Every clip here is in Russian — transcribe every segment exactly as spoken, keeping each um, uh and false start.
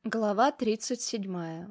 Глава тридцать седьмая.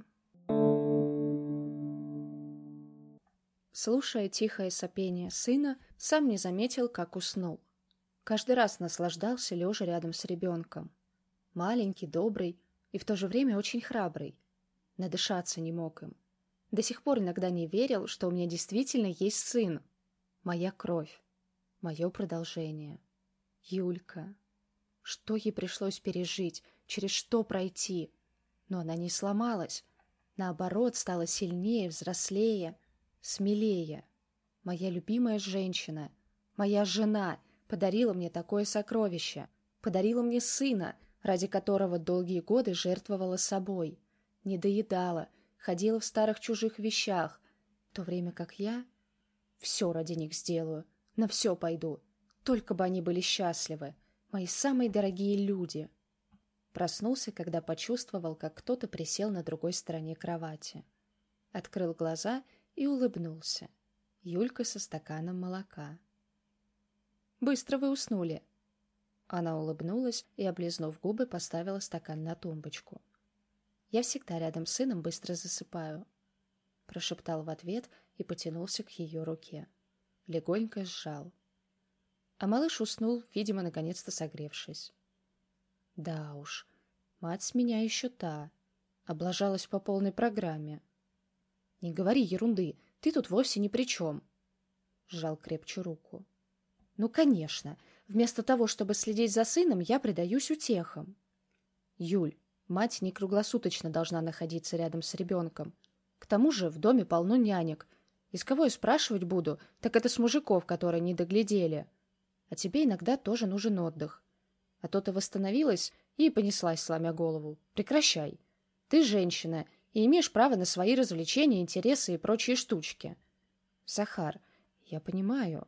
Слушая тихое сопение сына, сам не заметил, как уснул. Каждый раз наслаждался, лежа рядом с ребенком. Маленький, добрый и в то же время очень храбрый. Надышаться не мог им. До сих пор иногда не верил, что у меня действительно есть сын. Моя кровь. Мое продолжение. Юлька. Что ей пришлось пережить, через что пройти? Но она не сломалась. Наоборот, стала сильнее, взрослее, смелее. Моя любимая женщина, моя жена подарила мне такое сокровище. Подарила мне сына, ради которого долгие годы жертвовала собой. Не доедала, ходила в старых чужих вещах, в то время как я все ради них сделаю, на все пойду. Только бы они были счастливы, мои самые дорогие люди. Проснулся, когда почувствовал, как кто-то присел на другой стороне кровати. Открыл глаза и улыбнулся. Юлька со стаканом молока. «Быстро вы уснули!» Она улыбнулась и, облизнув губы, поставила стакан на тумбочку. «Я всегда рядом с сыном быстро засыпаю», — прошептал в ответ и потянулся к ее руке. Легонько сжал. А малыш уснул, видимо, наконец-то согревшись. Да уж, мать с меня еще та. Облажалась по полной программе. Не говори ерунды, ты тут вовсе ни при чем. Сжал крепче руку. Ну, конечно, вместо того, чтобы следить за сыном, я предаюсь утехам. Юль, мать не круглосуточно должна находиться рядом с ребенком. К тому же в доме полно нянек. Из кого я спрашивать буду, так это с мужиков, которые не доглядели. А тебе иногда тоже нужен отдых. А то ты восстановилась и понеслась, сломя голову. Прекращай. Ты женщина и имеешь право на свои развлечения, интересы и прочие штучки. Захар, я понимаю.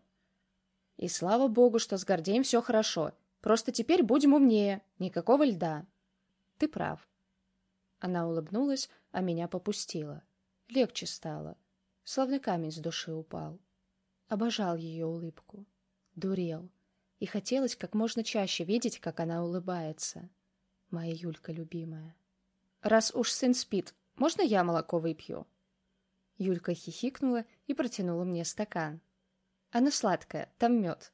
И слава богу, что с Гордеем все хорошо. Просто теперь будем умнее. Никакого льда. Ты прав. Она улыбнулась, а меня попустила. Легче стало. Словно камень с души упал. Обожал ее улыбку. Дурел. И хотелось как можно чаще видеть, как она улыбается. Моя Юлька любимая. «Раз уж сын спит, можно я молоко выпью?» Юлька хихикнула и протянула мне стакан. «Оно сладкое, там мед».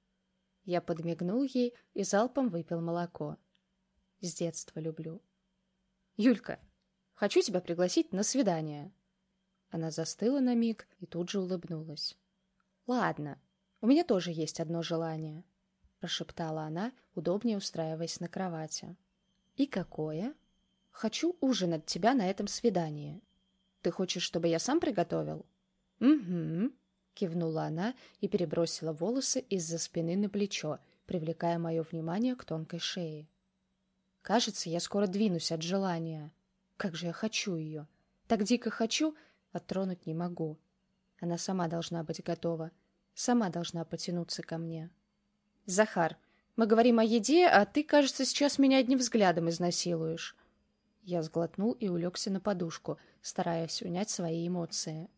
Я подмигнул ей и залпом выпил молоко. С детства люблю. «Юлька, хочу тебя пригласить на свидание». Она застыла на миг и тут же улыбнулась. «Ладно, у меня тоже есть одно желание», — прошептала она, удобнее устраиваясь на кровати. «И какое?» «Хочу ужин от тебя на этом свидании. Ты хочешь, чтобы я сам приготовил?» «Угу», — кивнула она и перебросила волосы из-за спины на плечо, привлекая мое внимание к тонкой шее. «Кажется, я скоро двинусь от желания. Как же я хочу ее! Так дико хочу, а тронуть не могу. Она сама должна быть готова, сама должна потянуться ко мне». «Захар, мы говорим о еде, а ты, кажется, сейчас меня одним взглядом изнасилуешь». Я сглотнул и улегся на подушку, стараясь унять свои эмоции.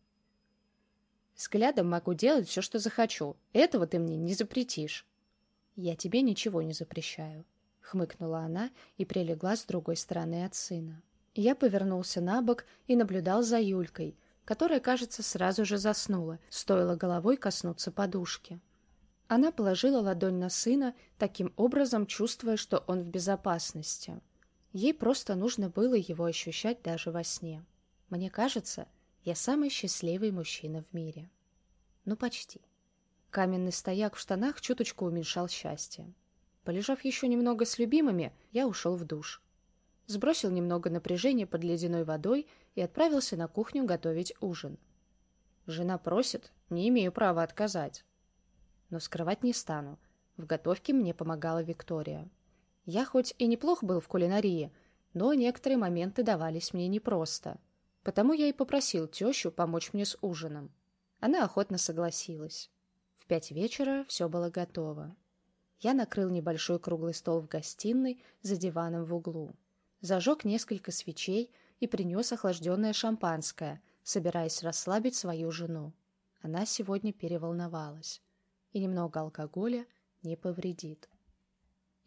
«Взглядом могу делать все, что захочу. Этого ты мне не запретишь». «Я тебе ничего не запрещаю», — хмыкнула она и прилегла с другой стороны от сына. Я повернулся на бок и наблюдал за Юлькой, которая, кажется, сразу же заснула, стоило головой коснуться подушки. Она положила ладонь на сына, таким образом чувствуя, что он в безопасности. Ей просто нужно было его ощущать даже во сне. Мне кажется, я самый счастливый мужчина в мире. Ну, почти. Каменный стояк в штанах чуточку уменьшал счастье. Полежав еще немного с любимыми, я ушел в душ. Сбросил немного напряжения под ледяной водой и отправился на кухню готовить ужин. Жена просит, не имею права отказать. Но скрывать не стану. В готовке мне помогала Виктория. Я хоть и неплох был в кулинарии, но некоторые моменты давались мне непросто. Потому я и попросил тещу помочь мне с ужином. Она охотно согласилась. В пять вечера все было готово. Я накрыл небольшой круглый стол в гостиной за диваном в углу. Зажег несколько свечей и принес охлажденное шампанское, собираясь расслабить свою жену. Она сегодня переволновалась. И немного алкоголя не повредит.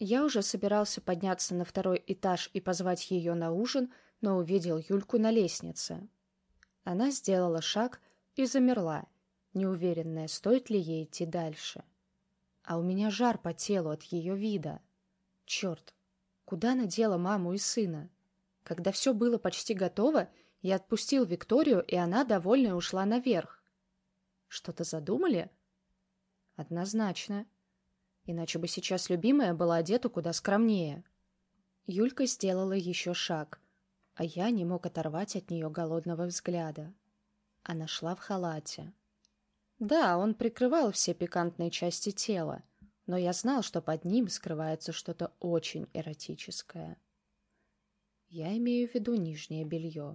Я уже собирался подняться на второй этаж и позвать ее на ужин, но увидел Юльку на лестнице. Она сделала шаг и замерла, неуверенная, стоит ли ей идти дальше. А у меня жар по телу от ее вида. Черт, куда она дела маму и сына? Когда все было почти готово, я отпустил Викторию, и она, довольная, ушла наверх. Что-то задумали? Однозначно. Иначе бы сейчас любимая была одета куда скромнее. Юлька сделала еще шаг, а я не мог оторвать от нее голодного взгляда. Она шла в халате. Да, он прикрывал все пикантные части тела, но я знал, что под ним скрывается что-то очень эротическое. Я имею в виду нижнее белье.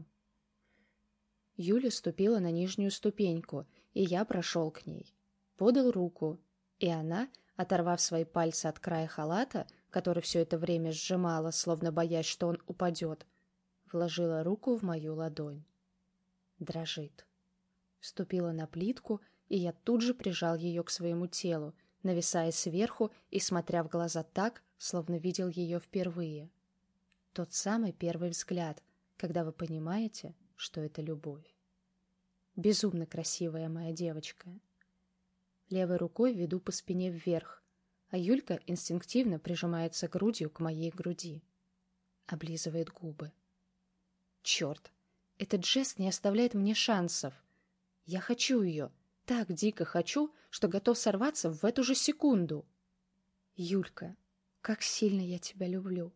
Юля ступила на нижнюю ступеньку, и я прошел к ней. Подал руку, и она, оторвав свои пальцы от края халата, который все это время сжимала, словно боясь, что он упадет, вложила руку в мою ладонь. Дрожит. Ступила на плитку, и я тут же прижал ее к своему телу, нависая сверху и смотря в глаза так, словно видел ее впервые. Тот самый первый взгляд, когда вы понимаете, что это любовь. Безумно красивая моя девочка. Левой рукой веду по спине вверх, а Юлька инстинктивно прижимается грудью к моей груди. Облизывает губы. Черт, этот жест не оставляет мне шансов. Я хочу ее, так дико хочу, что готов сорваться в эту же секунду. Юлька, как сильно я тебя люблю.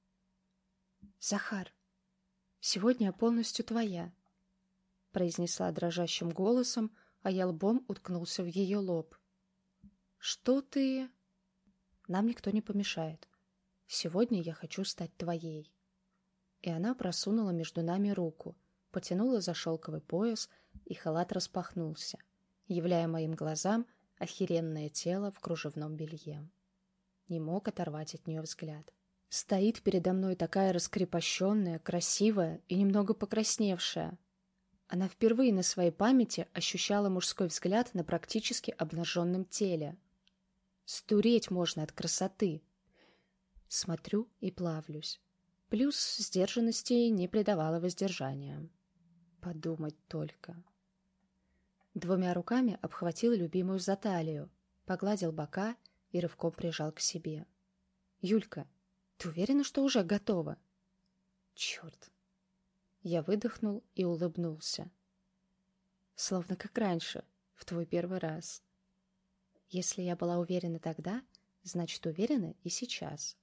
Захар, сегодня я полностью твоя, произнесла дрожащим голосом, а я лбом уткнулся в ее лоб. Что ты... Нам никто не помешает. Сегодня я хочу стать твоей. И она просунула между нами руку, потянула за шелковый пояс, и халат распахнулся, являя моим глазам охеренное тело в кружевном белье. Не мог оторвать от нее взгляд. Стоит передо мной такая раскрепощенная, красивая и немного покрасневшая. Она впервые на своей памяти ощущала мужской взгляд на практически обнаженном теле. Сдуреть можно от красоты. Смотрю и плавлюсь. Плюс сдержанности не придавала воздержания. Подумать только. Двумя руками обхватил любимую за талию, погладил бока и рывком прижал к себе. «Юлька, ты уверена, что уже готова?» «Черт!» Я выдохнул и улыбнулся. Словно как раньше, в твой первый раз. Если я была уверена тогда, значит, уверена и сейчас.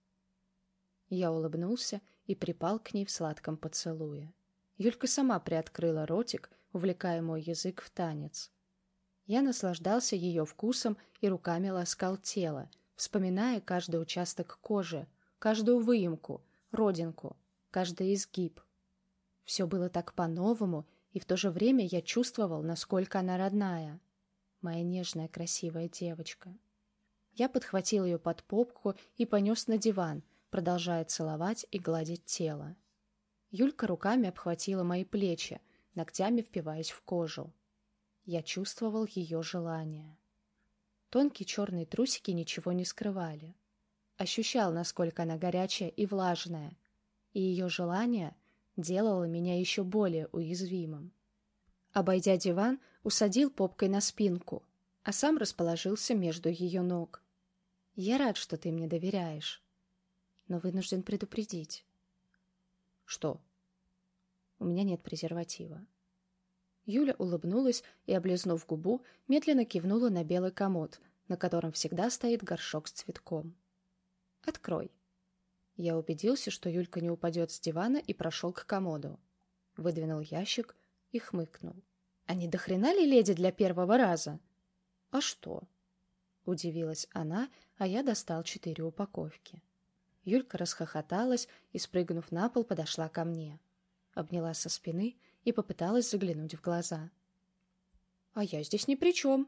Я улыбнулся и припал к ней в сладком поцелуе. Юлька сама приоткрыла ротик, увлекая мой язык в танец. Я наслаждался ее вкусом и руками ласкал тело, вспоминая каждый участок кожи, каждую выемку, родинку, каждый изгиб. Все было так по-новому, и в то же время я чувствовал, насколько она родная. Моя нежная, красивая девочка. Я подхватил ее под попку и понес на диван, продолжая целовать и гладить тело. Юлька руками обхватила мои плечи, ногтями впиваясь в кожу. Я чувствовал ее желание. Тонкие черные трусики ничего не скрывали. Ощущал, насколько она горячая и влажная, и ее желание делало меня еще более уязвимым. Обойдя диван, усадил попкой на спинку, а сам расположился между ее ног. «Я рад, что ты мне доверяешь, но вынужден предупредить». «Что?» «У меня нет презерватива». Юля улыбнулась и, облизнув губу, медленно кивнула на белый комод, на котором всегда стоит горшок с цветком. «Открой». Я убедился, что Юлька не упадет с дивана, и прошел к комоду. Выдвинул ящик и хмыкнул. «А не до хрена ли леди для первого раза?» «А что?» Удивилась она, а я достал четыре упаковки. Юлька расхохоталась и, спрыгнув на пол, подошла ко мне. Обняла со спины и попыталась заглянуть в глаза. «А я здесь ни при чем».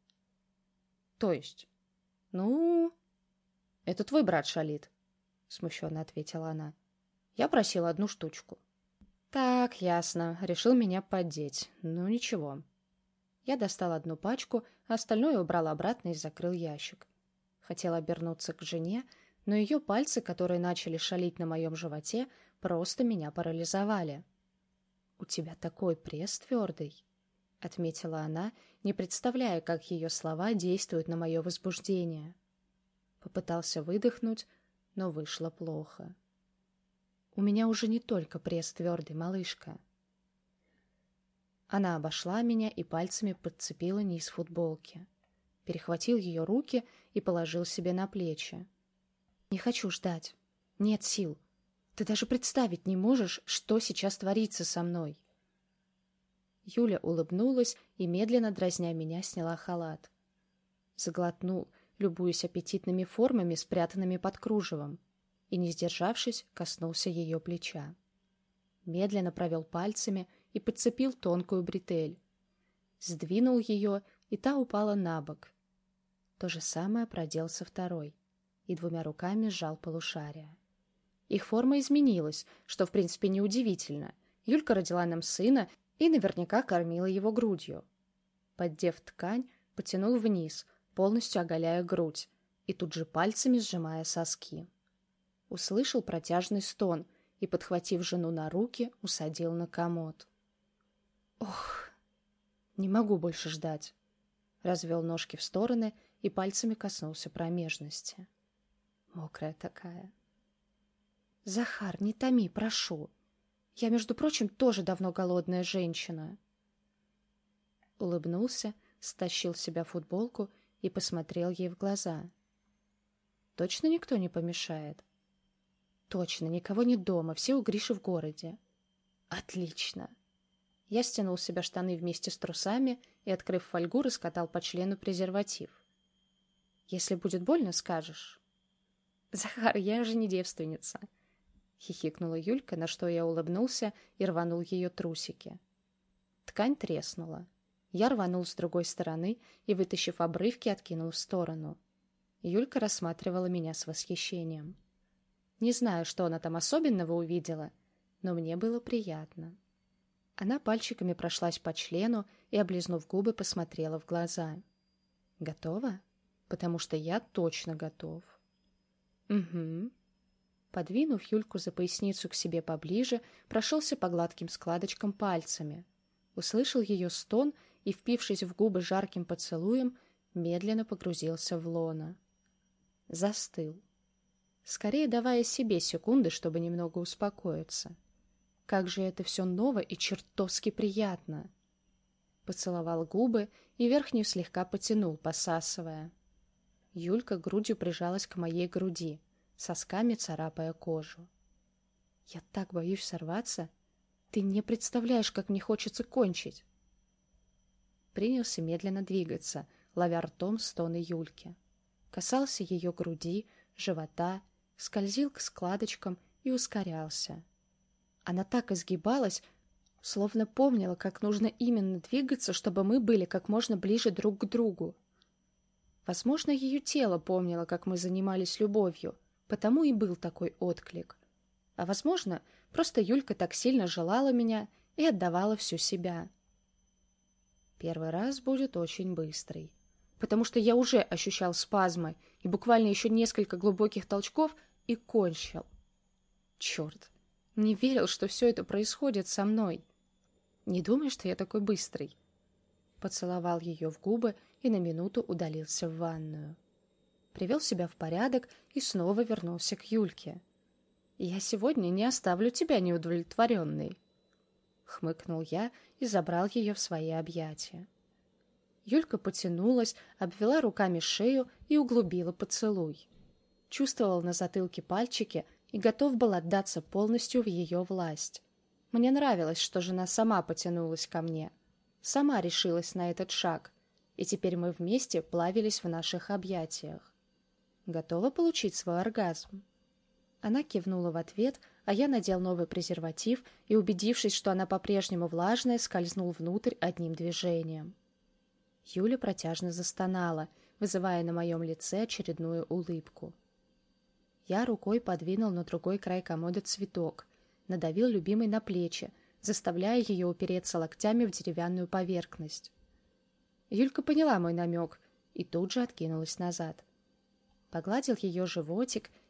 «То есть?» «Ну...» «Это твой брат шалит», — смущенно ответила она. «Я просила одну штучку». «Так, ясно. Решил меня поддеть. Ну, ничего». Я достал одну пачку, а остальное убрал обратно и закрыл ящик. Хотел обернуться к жене, но ее пальцы, которые начали шалить на моем животе, просто меня парализовали. «У тебя такой пресс твердый», — отметила она, не представляя, как ее слова действуют на мое возбуждение. Попытался выдохнуть, но вышло плохо. «У меня уже не только пресс твердый, малышка». Она обошла меня и пальцами подцепила низ футболки. Перехватил ее руки и положил себе на плечи. «Не хочу ждать. Нет сил. Ты даже представить не можешь, что сейчас творится со мной». Юля улыбнулась и, медленно дразня меня, сняла халат. Заглотнул, любуясь аппетитными формами, спрятанными под кружевом, и, не сдержавшись, коснулся ее плеча. Медленно провел пальцами и подцепил тонкую бретель. Сдвинул ее, и та упала на бок. То же самое проделал со второй, и двумя руками сжал полушария. Их форма изменилась, что, в принципе, неудивительно. Юлька родила нам сына и наверняка кормила его грудью. Поддев ткань, потянул вниз, полностью оголяя грудь, и тут же пальцами сжимая соски. Услышал протяжный стон и, подхватив жену на руки, усадил на комод. «Ох, не могу больше ждать», — развел ножки в стороны и пальцами коснулся промежности. Мокрая такая. «Захар, не томи, прошу. Я, между прочим, тоже давно голодная женщина». Улыбнулся, стащил с себя футболку и посмотрел ей в глаза. «Точно никто не помешает?» «Точно, никого нет дома, все у Гриши в городе». «Отлично!» Я стянул с себя штаны вместе с трусами и, открыв фольгу, раскатал по члену презерватив. «Если будет больно, скажешь». «Захар, я же не девственница», — хихикнула Юлька, на что я улыбнулся и рванул ее трусики. Ткань треснула. Я рванул с другой стороны и, вытащив обрывки, откинул в сторону. Юлька рассматривала меня с восхищением. Не знаю, что она там особенного увидела, но мне было приятно. Она пальчиками прошлась по члену и, облизнув губы, посмотрела в глаза. «Готова? Потому что я точно готов». «Угу». Подвинув Юльку за поясницу к себе поближе, прошелся по гладким складочкам пальцами. Услышал ее стон и, впившись в губы жарким поцелуем, медленно погрузился в лоно. Застыл. Скорее давая себе секунды, чтобы немного успокоиться. Как же это все ново и чертовски приятно. Поцеловал губы и верхнюю слегка потянул, посасывая. Юлька грудью прижалась к моей груди, сосками царапая кожу. «Я так боюсь сорваться. Ты не представляешь, как мне хочется кончить». Принялся медленно двигаться, ловя ртом стоны Юльки. Касался ее груди, живота, скользил к складочкам и ускорялся. Она так изгибалась, словно помнила, как нужно именно двигаться, чтобы мы были как можно ближе друг к другу. Возможно, ее тело помнило, как мы занимались любовью, потому и был такой отклик. А возможно, просто Юлька так сильно желала меня и отдавала всю себя. Первый раз будет очень быстрый, потому что я уже ощущал спазмы и буквально еще несколько глубоких толчков и кончил. Черт, не верил, что все это происходит со мной. Не думай, что я такой быстрый. Поцеловал ее в губы и на минуту удалился в ванную. Привел себя в порядок и снова вернулся к Юльке. «Я сегодня не оставлю тебя неудовлетворенной», — хмыкнул я и забрал ее в свои объятия. Юлька потянулась, обвела руками шею и углубила поцелуй. Чувствовал на затылке пальчики и готов был отдаться полностью в ее власть. Мне нравилось, что жена сама потянулась ко мне, сама решилась на этот шаг, и теперь мы вместе плавились в наших объятиях. Готова получить свой оргазм? Она кивнула в ответ, а я надел новый презерватив и, убедившись, что она по-прежнему влажная, скользнул внутрь одним движением. Юля протяжно застонала, вызывая на моем лице очередную улыбку. Я рукой подвинул на другой край комода цветок, надавил любимой на плечи, заставляя ее упереться локтями в деревянную поверхность. Юлька поняла мой намек и тут же откинулась назад. Погладил ее животик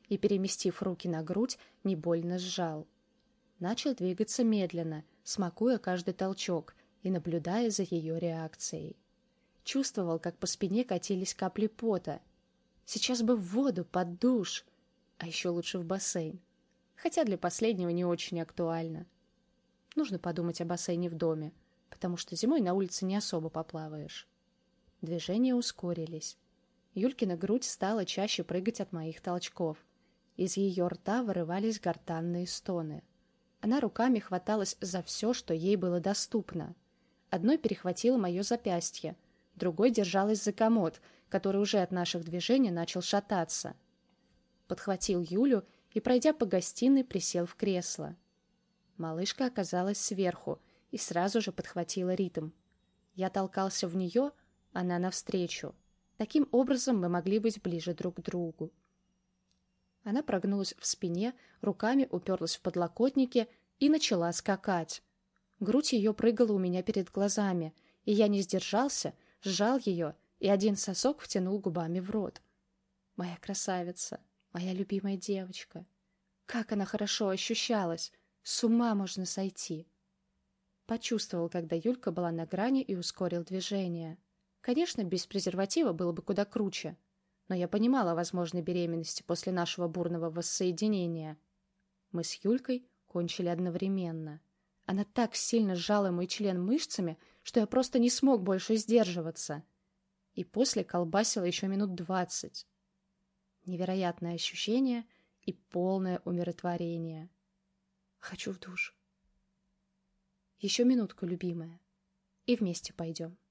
и, переместив руки на грудь, не больно сжал. Начал двигаться медленно, смакуя каждый толчок и наблюдая за ее реакцией. Чувствовал, как по спине катились капли пота. Сейчас бы в воду, под душ, а еще лучше в бассейн. Хотя для последнего не очень актуально. Нужно подумать о бассейне в доме, потому что зимой на улице не особо поплаваешь. Движения ускорились. Юлькина грудь стала чаще прыгать от моих толчков. Из ее рта вырывались гортанные стоны. Она руками хваталась за все, что ей было доступно. Одной перехватила мое запястье, другой держалась за комод, который уже от наших движений начал шататься. Подхватил Юлю и, пройдя по гостиной, присел в кресло. Малышка оказалась сверху и сразу же подхватила ритм. Я толкался в нее, она навстречу. Таким образом мы могли быть ближе друг к другу. Она прогнулась в спине, руками уперлась в подлокотники и начала скакать. Грудь ее прыгала у меня перед глазами, и я не сдержался, сжал ее и один сосок втянул губами в рот. Моя красавица, моя любимая девочка. Как она хорошо ощущалась! С ума можно сойти! Почувствовал, когда Юлька была на грани, и ускорил движение. Конечно, без презерватива было бы куда круче, но я понимала о возможной беременности после нашего бурного воссоединения. Мы с Юлькой кончили одновременно. Она так сильно сжала мой член мышцами, что я просто не смог больше сдерживаться. И после колбасила еще минут двадцать. Невероятное ощущение и полное умиротворение. Хочу в душ. Еще минутку, любимая, и вместе пойдем.